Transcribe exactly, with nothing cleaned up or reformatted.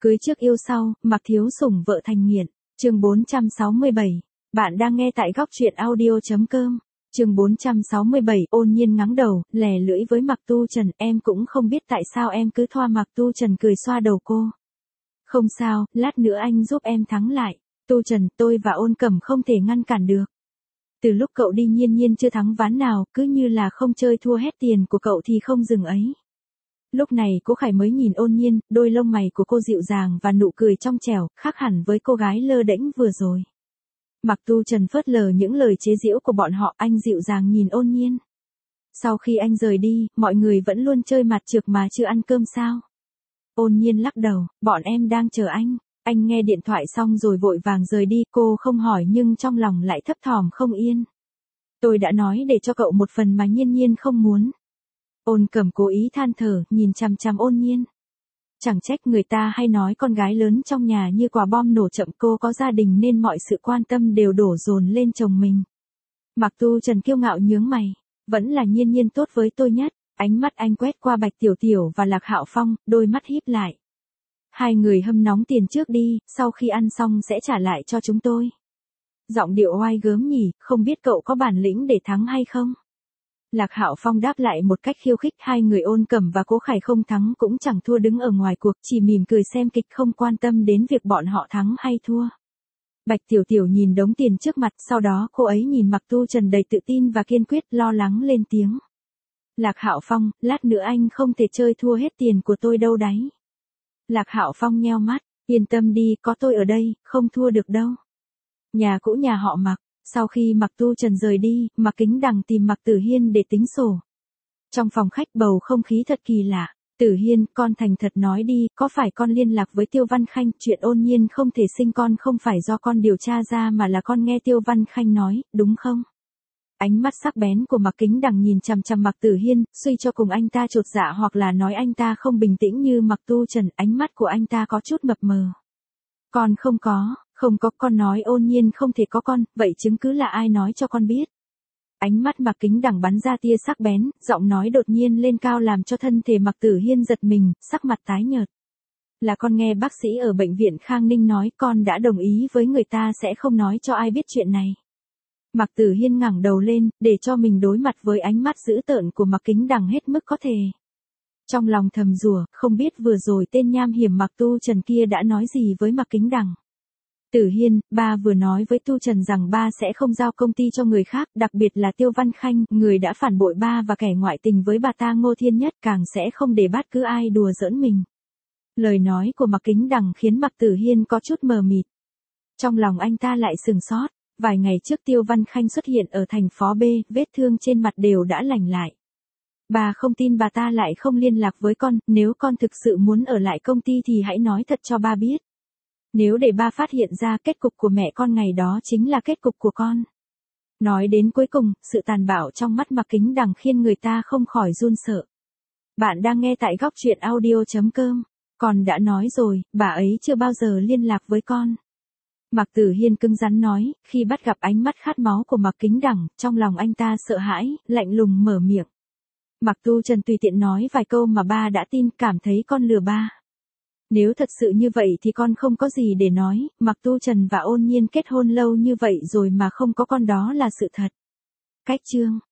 Cưới trước yêu sau, Mạc Thiếu Sủng vợ thành nghiện. Chương bốn trăm sáu mươi bảy. Bạn đang nghe tại góc truyện audio chấm com. Chương bốn trăm sáu mươi bảy. Ôn Nhiên ngắng đầu, lè lưỡi với Mạc Tu Trần, em cũng không biết tại sao em cứ thoa. Mạc Tu Trần cười xoa đầu cô. Không sao, lát nữa anh giúp em thắng lại. Tu Trần, tôi và Ôn Cẩm không thể ngăn cản được. Từ lúc cậu đi Nhiên Nhiên chưa thắng ván nào, cứ như là không chơi thua hết tiền của cậu thì không dừng ấy. Lúc này Cố Khải mới nhìn Ôn Nhiên, đôi lông mày của cô dịu dàng và nụ cười trong trẻo, khác hẳn với cô gái lơ đễnh vừa rồi. Mạc Tu Trần phớt lờ những lời chế giễu của bọn họ, anh dịu dàng nhìn Ôn Nhiên. Sau khi anh rời đi, mọi người vẫn luôn chơi mặt trược mà chưa ăn cơm sao? Ôn Nhiên lắc đầu, bọn em đang chờ anh. Anh nghe điện thoại xong rồi vội vàng rời đi, cô không hỏi nhưng trong lòng lại thấp thỏm không yên. Tôi đã nói để cho cậu một phần mà Nhiên Nhiên không muốn. Ôn Cẩm cố ý than thở, nhìn chằm chằm Ôn Nhiên. Chẳng trách người ta hay nói con gái lớn trong nhà như quả bom nổ chậm, cô có gia đình nên mọi sự quan tâm đều đổ dồn lên chồng mình. Mạc Tu Trần kiêu ngạo nhướng mày, vẫn là Nhiên Nhiên tốt với tôi nhất. Ánh mắt anh quét qua Bạch Tiểu Tiểu và Lạc Hạo Phong, đôi mắt híp lại. Hai người hâm nóng tiền trước đi, sau khi ăn xong sẽ trả lại cho chúng tôi. Giọng điệu oai gớm nhỉ, không biết cậu có bản lĩnh để thắng hay không? Lạc Hạo Phong đáp lại một cách khiêu khích, hai người Ôn Cẩm và Cố Khải không thắng cũng chẳng thua, đứng ở ngoài cuộc, chỉ mỉm cười xem kịch, không quan tâm đến việc bọn họ thắng hay thua. Bạch Tiểu Tiểu nhìn đống tiền trước mặt, sau đó cô ấy nhìn Mạc Tu Trần đầy tự tin và kiên quyết, lo lắng lên tiếng. Lạc Hạo Phong, lát nữa anh không thể chơi thua hết tiền của tôi đâu đấy. Lạc Hạo Phong nheo mắt, yên tâm đi, có tôi ở đây, không thua được đâu. Nhà cũ nhà họ Mạc. Sau khi Mạc Tu Trần rời đi, Mạc Kính Đằng tìm Mạc Tử Hiên để tính sổ. Trong phòng khách bầu không khí thật kỳ lạ. Tử Hiên, con thành thật nói đi, có phải con liên lạc với Tiêu Văn Khanh? Chuyện Ôn Nhiên không thể sinh con không phải do con điều tra ra mà là con nghe Tiêu Văn Khanh nói, đúng không? Ánh mắt sắc bén của Mạc Kính Đằng nhìn chằm chằm Mạc Tử Hiên, suy cho cùng anh ta chột dạ hoặc là nói anh ta không bình tĩnh như Mạc Tu Trần, ánh mắt của anh ta có chút mập mờ. Con không có, không có, con nói Ôn Nhiên không thể có con, vậy chứng cứ là ai nói cho con biết? Ánh mắt Mạc Kính Đằng bắn ra tia sắc bén, giọng nói đột nhiên lên cao làm cho thân thể Mạc Tử Hiên giật mình, sắc mặt tái nhợt. Là con nghe bác sĩ ở bệnh viện Khang Ninh nói, con đã đồng ý với người ta sẽ không nói cho ai biết chuyện này. Mạc Tử Hiên ngẩng đầu lên, để cho mình đối mặt với ánh mắt dữ tợn của Mạc Kính Đằng hết mức có thể. Trong lòng thầm rủa, không biết vừa rồi tên nham hiểm Mạc Tu Trần kia đã nói gì với Mạc Kính Đằng. Tử Hiên, ba vừa nói với Tu Trần rằng ba sẽ không giao công ty cho người khác, đặc biệt là Tiêu Văn Khanh, người đã phản bội ba và kẻ ngoại tình với bà ta Ngô Thiên Nhất, càng sẽ không để bất cứ ai đùa giỡn mình. Lời nói của Mạc Kính Đằng khiến Mạc Tử Hiên có chút mờ mịt. Trong lòng anh ta lại sừng sốt. Vài ngày trước Tiêu Văn Khanh xuất hiện ở thành phố B, vết thương trên mặt đều đã lành lại. Bà không tin bà ta lại không liên lạc với con, nếu con thực sự muốn ở lại công ty thì hãy nói thật cho ba biết. Nếu để ba phát hiện ra, kết cục của mẹ con ngày đó chính là kết cục của con. Nói đến cuối cùng, sự tàn bạo trong mắt Mạc Kính Đằng khiến người ta không khỏi run sợ. Bạn đang nghe tại góc truyện audio chấm com. Con đã nói rồi, bà ấy chưa bao giờ liên lạc với con. Mạc Tử Hiên cứng rắn nói, khi bắt gặp ánh mắt khát máu của Mạc Kính Đằng, trong lòng anh ta sợ hãi, lạnh lùng mở miệng. Mạc Tu Trần tùy tiện nói vài câu mà ba đã tin, cảm thấy con lừa ba. Nếu thật sự như vậy thì con không có gì để nói, Mạc Tu Trần và Ôn Nhiên kết hôn lâu như vậy rồi mà không có con đó là sự thật. Cách chương.